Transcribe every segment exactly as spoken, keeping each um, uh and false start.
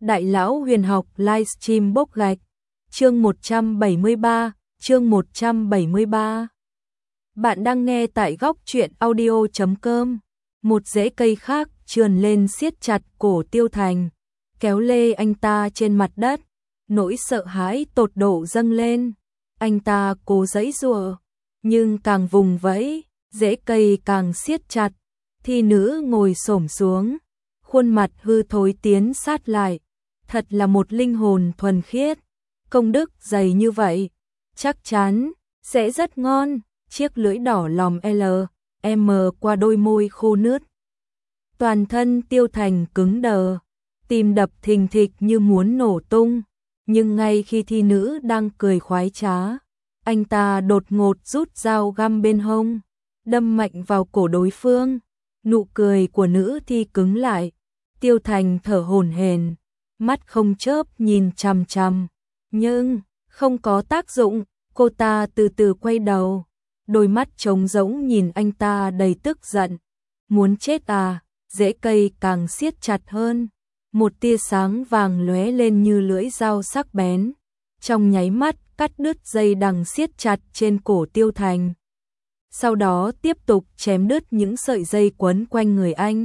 Đại lão huyền học livestream bốc gạch. Chương một trăm bảy mươi ba, chương một trăm bảy mươi ba. Bạn đang nghe tại góc truyện audio chấm com. Một rễ cây khác trườn lên siết chặt cổ Tiêu Thành, kéo lê anh ta trên mặt đất. Nỗi sợ hãi tột độ dâng lên. Anh ta cố giãy giụa, nhưng càng vùng vẫy, rễ cây càng siết chặt. Thi nữ ngồi xổm xuống, khuôn mặt hư thối tiến sát lại. Thật là một linh hồn thuần khiết. Công đức dày như vậy, chắc chắn sẽ rất ngon. Chiếc lưỡi đỏ lòm L, M qua đôi môi khô nướt. Toàn thân Tiêu Thành cứng đờ, tim đập thình thịch như muốn nổ tung. Nhưng ngay khi thi nữ đang cười khoái trá, anh ta đột ngột rút dao găm bên hông, đâm mạnh vào cổ đối phương. Nụ cười của nữ thi cứng lại. Tiêu Thành thở hổn hển, mắt không chớp nhìn chằm chằm, nhưng không có tác dụng. Cô ta từ từ quay đầu, đôi mắt trống rỗng nhìn anh ta đầy tức giận. Muốn chết à? Rễ cây càng siết chặt hơn. Một tia sáng vàng lóe lên như lưỡi dao sắc bén, trong nháy mắt cắt đứt dây đằng siết chặt trên cổ Tiêu Thành. Sau đó tiếp tục chém đứt những sợi dây quấn quanh người anh.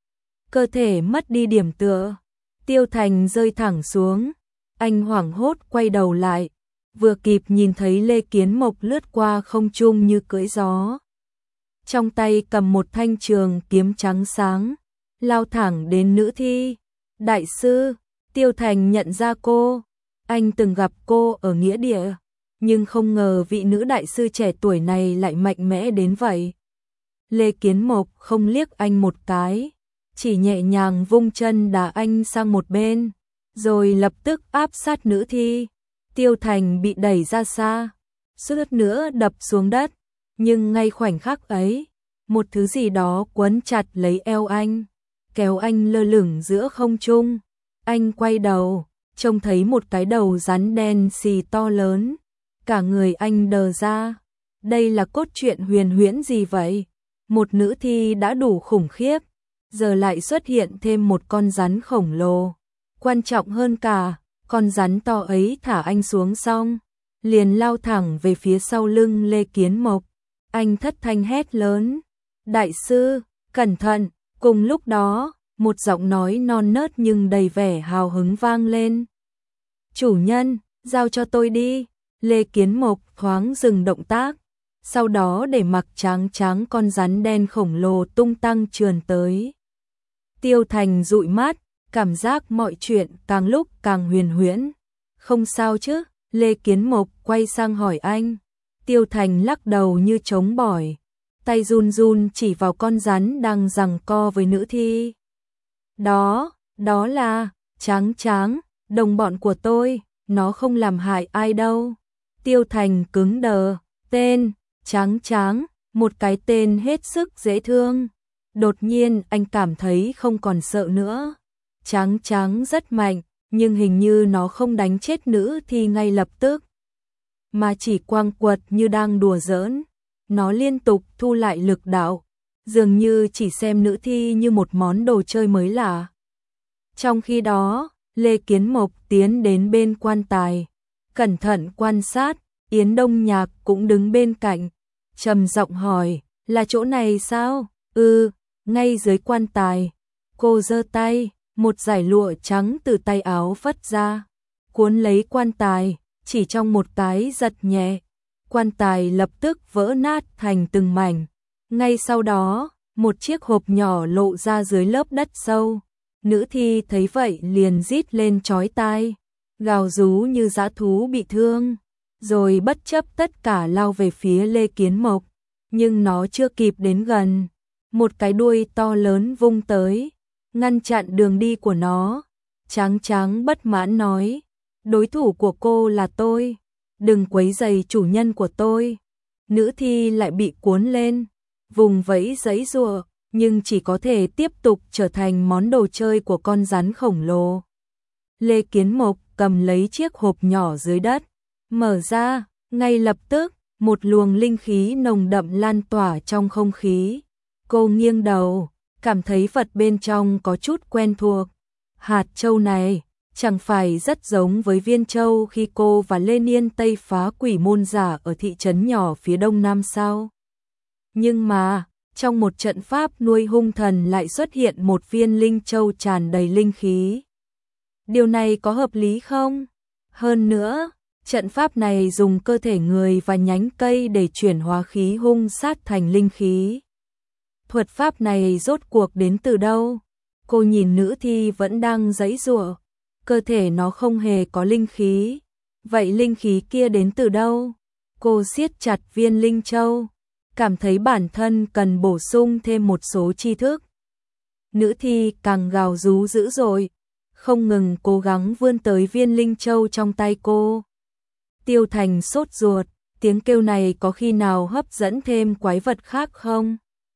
Cơ thể mất đi điểm tựa, Tiêu Thành rơi thẳng xuống. Anh hoảng hốt quay đầu lại, vừa kịp nhìn thấy Lê Kiến Mộc lướt qua không trung như cưỡi gió. Trong tay cầm một thanh trường kiếm trắng sáng, lao thẳng đến nữ thi. Đại sư, Tiêu Thành nhận ra cô. Anh từng gặp cô ở nghĩa địa, nhưng không ngờ vị nữ đại sư trẻ tuổi này lại mạnh mẽ đến vậy. Lê Kiến Mộc không liếc anh một cái, chỉ nhẹ nhàng vung chân đá anh sang một bên, rồi lập tức áp sát nữ thi. Tiêu Thành bị đẩy ra xa, suýt nữa đập xuống đất, nhưng ngay khoảnh khắc ấy, một thứ gì đó quấn chặt lấy eo anh, kéo anh lơ lửng giữa không trung. Anh quay đầu, trông thấy một cái đầu rắn đen xì to lớn, cả người anh đờ ra. Đây là cốt truyện huyền huyễn gì vậy? Một nữ thi đã đủ khủng khiếp, giờ lại xuất hiện thêm một con rắn khổng lồ. Quan trọng hơn cả, con rắn to ấy thả anh xuống xong, liền lao thẳng về phía sau lưng Lê Kiến Mộc. Anh thất thanh hét lớn, đại sư, cẩn thận. Cùng lúc đó, một giọng nói non nớt nhưng đầy vẻ hào hứng vang lên. Chủ nhân, giao cho tôi đi. Lê Kiến Mộc thoáng dừng động tác, sau đó để mặc tráng tráng con rắn đen khổng lồ tung tăng trườn tới. Tiêu Thành dụi mắt, cảm giác mọi chuyện càng lúc càng huyền huyễn. Không sao chứ? Lê Kiến Mộc quay sang hỏi anh. Tiêu Thành lắc đầu như trống bỏi, tay run run chỉ vào con rắn đang giằng co với nữ thi. Đó, đó là Tráng Tráng, đồng bọn của tôi, nó không làm hại ai đâu. Tiêu Thành cứng đờ, tên Tráng Tráng, một cái tên hết sức dễ thương. Đột nhiên anh cảm thấy không còn sợ nữa. Tráng Tráng rất mạnh, nhưng hình như nó không đánh chết nữ thi ngay lập tức, mà chỉ quang quật như đang đùa giỡn. Nó liên tục thu lại lực đạo, dường như chỉ xem nữ thi như một món đồ chơi mới lạ. Trong khi đó, Lê Kiến Mộc tiến đến bên quan tài, cẩn thận quan sát. Yến Đông Nhạc cũng đứng bên cạnh, trầm giọng hỏi, là chỗ này sao? Ừ, ngay dưới quan tài. Cô giơ tay, một dải lụa trắng từ tay áo phất ra, cuốn lấy quan tài, chỉ trong một cái giật nhẹ. Quan tài lập tức vỡ nát thành từng mảnh. Ngay sau đó, một chiếc hộp nhỏ lộ ra dưới lớp đất sâu. Nữ thi thấy vậy liền rít lên chói tai, gào rú như dã thú bị thương, rồi bất chấp tất cả lao về phía Lê Kiến Mộc. Nhưng nó chưa kịp đến gần, một cái đuôi to lớn vung tới, ngăn chặn đường đi của nó. Tráng Tráng bất mãn nói, đối thủ của cô là tôi, đừng quấy rầy chủ nhân của tôi. Nữ thi lại bị cuốn lên, vùng vẫy giãy giụa, nhưng chỉ có thể tiếp tục trở thành món đồ chơi của con rắn khổng lồ. Lê Kiến Mộc cầm lấy chiếc hộp nhỏ dưới đất, mở ra, ngay lập tức, một luồng linh khí nồng đậm lan tỏa trong không khí. Cô nghiêng đầu, cảm thấy vật bên trong có chút quen thuộc. Hạt châu này, chẳng phải rất giống với Viên Châu khi cô và Lê Niên Tây phá quỷ môn giả ở thị trấn nhỏ phía đông nam sao? Nhưng mà, trong một trận pháp nuôi hung thần lại xuất hiện một viên linh châu tràn đầy linh khí. Điều này có hợp lý không? Hơn nữa, trận pháp này dùng cơ thể người và nhánh cây để chuyển hóa khí hung sát thành linh khí. Thuật pháp này rốt cuộc đến từ đâu? Cô nhìn nữ thi vẫn đang giãy giụa, cơ thể nó không hề có linh khí. Vậy linh khí kia đến từ đâu? Cô siết chặt viên linh châu, cảm thấy bản thân cần bổ sung thêm một số tri thức. Nữ thi càng gào rú dữ dội, không ngừng cố gắng vươn tới viên linh châu trong tay cô. Tiêu Thành sốt ruột, tiếng kêu này có khi nào hấp dẫn thêm quái vật khác không?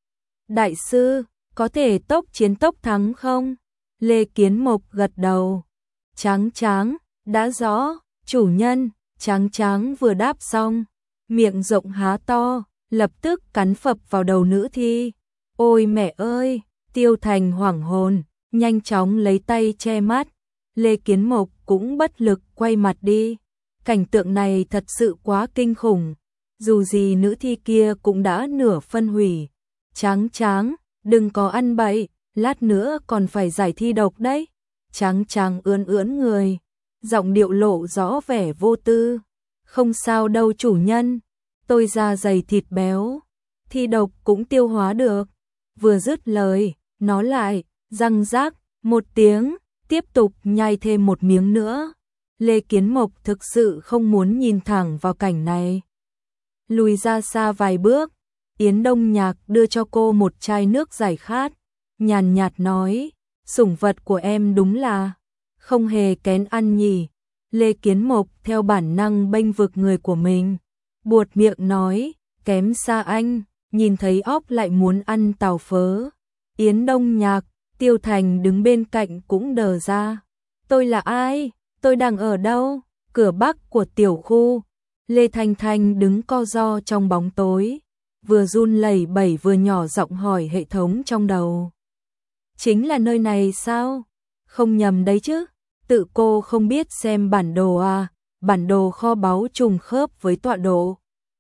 Đại sư, có thể tốc chiến tốc thắng không? Lê Kiến Mộc gật đầu. Tráng Tráng, đã rõ, chủ nhân. Tráng Tráng vừa đáp xong, miệng rộng há to, lập tức cắn phập vào đầu nữ thi. Ôi mẹ ơi, Tiêu Thành hoảng hồn, nhanh chóng lấy tay che mắt. Lê Kiến Mộc cũng bất lực quay mặt đi. Cảnh tượng này thật sự quá kinh khủng. Dù gì nữ thi kia cũng đã nửa phân hủy. Tráng Tráng, đừng có ăn bậy, lát nữa còn phải giải thi độc đấy. Tráng Tráng ưỡn ưỡn người, giọng điệu lộ rõ vẻ vô tư. Không sao đâu chủ nhân, tôi da dày thịt béo, thi độc cũng tiêu hóa được. Vừa dứt lời, nó lại, răng rác, một tiếng, tiếp tục nhai thêm một miếng nữa. Lê Kiến Mộc thực sự không muốn nhìn thẳng vào cảnh này. Lùi ra xa vài bước, Yến Đông Nhạc đưa cho cô một chai nước giải khát, nhàn nhạt nói, sủng vật của em đúng là không hề kén ăn nhỉ. Lê Kiến Mộc theo bản năng bênh vực người của mình, buột miệng nói, kém xa anh, nhìn thấy óc lại muốn ăn tàu phớ. Yến Đông Nhạc, Tiêu Thành đứng bên cạnh cũng đờ ra. Tôi là ai? Tôi đang ở đâu? Cửa bắc của tiểu khu. Lê Thanh Thanh đứng co ro trong bóng tối, vừa run lẩy bẩy vừa nhỏ giọng hỏi hệ thống trong đầu. Chính là nơi này sao? Không nhầm đấy chứ? Tự cô không biết xem bản đồ à? Bản đồ kho báu trùng khớp với tọa độ.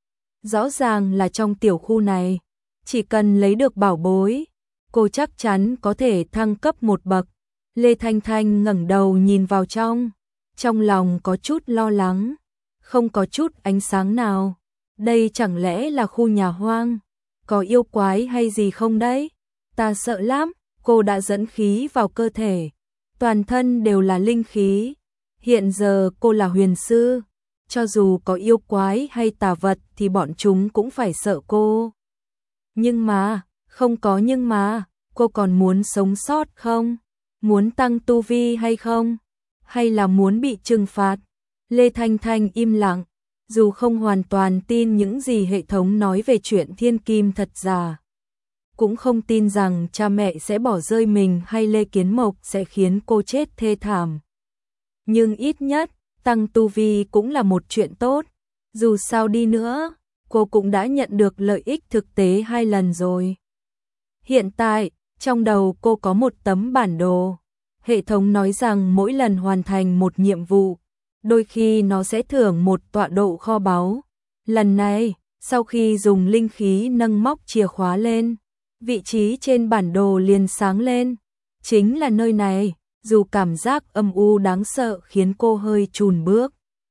Rõ ràng là trong tiểu khu này, chỉ cần lấy được bảo bối, cô chắc chắn có thể thăng cấp một bậc. Lê Thanh Thanh ngẩng đầu nhìn vào trong, trong lòng có chút lo lắng, không có chút ánh sáng nào. Đây chẳng lẽ là khu nhà hoang? Có yêu quái hay gì không đấy? Ta sợ lắm. Cô đã dẫn khí vào cơ thể, toàn thân đều là linh khí. Hiện giờ cô là huyền sư, cho dù có yêu quái hay tà vật thì bọn chúng cũng phải sợ cô. Nhưng mà, không có nhưng mà, cô còn muốn sống sót không? Muốn tăng tu vi hay không? Hay là muốn bị trừng phạt? Lê Thanh Thanh im lặng, dù không hoàn toàn tin những gì hệ thống nói về chuyện thiên kim thật giả, cũng không tin rằng cha mẹ sẽ bỏ rơi mình hay Lê Kiến Mộc sẽ khiến cô chết thê thảm. Nhưng ít nhất, tăng tu vi cũng là một chuyện tốt. Dù sao đi nữa, cô cũng đã nhận được lợi ích thực tế hai lần rồi. Hiện tại, trong đầu cô có một tấm bản đồ. Hệ thống nói rằng mỗi lần hoàn thành một nhiệm vụ, đôi khi nó sẽ thưởng một tọa độ kho báu. Lần này, sau khi dùng linh khí nâng móc chìa khóa lên, vị trí trên bản đồ liền sáng lên. Chính là nơi này, dù cảm giác âm u đáng sợ khiến cô hơi chùn bước.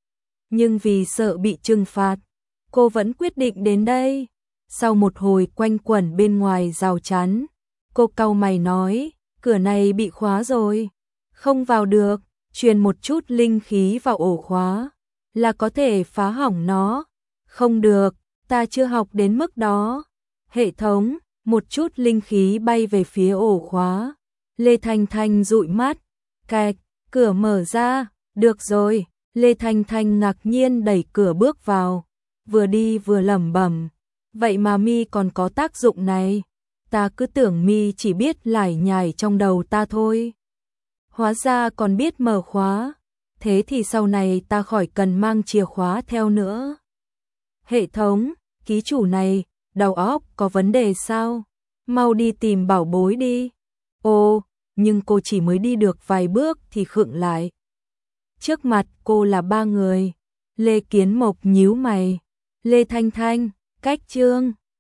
Nhưng vì sợ bị trừng phạt, cô vẫn quyết định đến đây. Sau một hồi quanh quẩn bên ngoài rào chắn, cô cau mày nói, cửa này bị khóa rồi, không vào được. Truyền một chút linh khí vào ổ khóa là có thể phá hỏng nó. Không được, ta chưa học đến mức đó. Hệ thống, một chút linh khí bay về phía ổ khóa. Lê Thanh Thanh dụi mắt, cạch, cửa mở ra. Được rồi. Lê Thanh Thanh ngạc nhiên đẩy cửa bước vào, vừa đi vừa lẩm bẩm, vậy mà mi còn có tác dụng này. Ta cứ tưởng mi chỉ biết lải nhải trong đầu ta thôi, hóa ra còn biết mở khóa. Thế thì sau này ta khỏi cần mang chìa khóa theo nữa. Hệ thống, ký chủ này, đầu óc có vấn đề sao? Mau đi tìm bảo bối đi. Ồ, nhưng cô chỉ mới đi được vài bước thì khựng lại. Trước mặt cô là ba người. Lê Kiến Mộc nhíu mày. Lê Thanh Thanh, Cách Trương,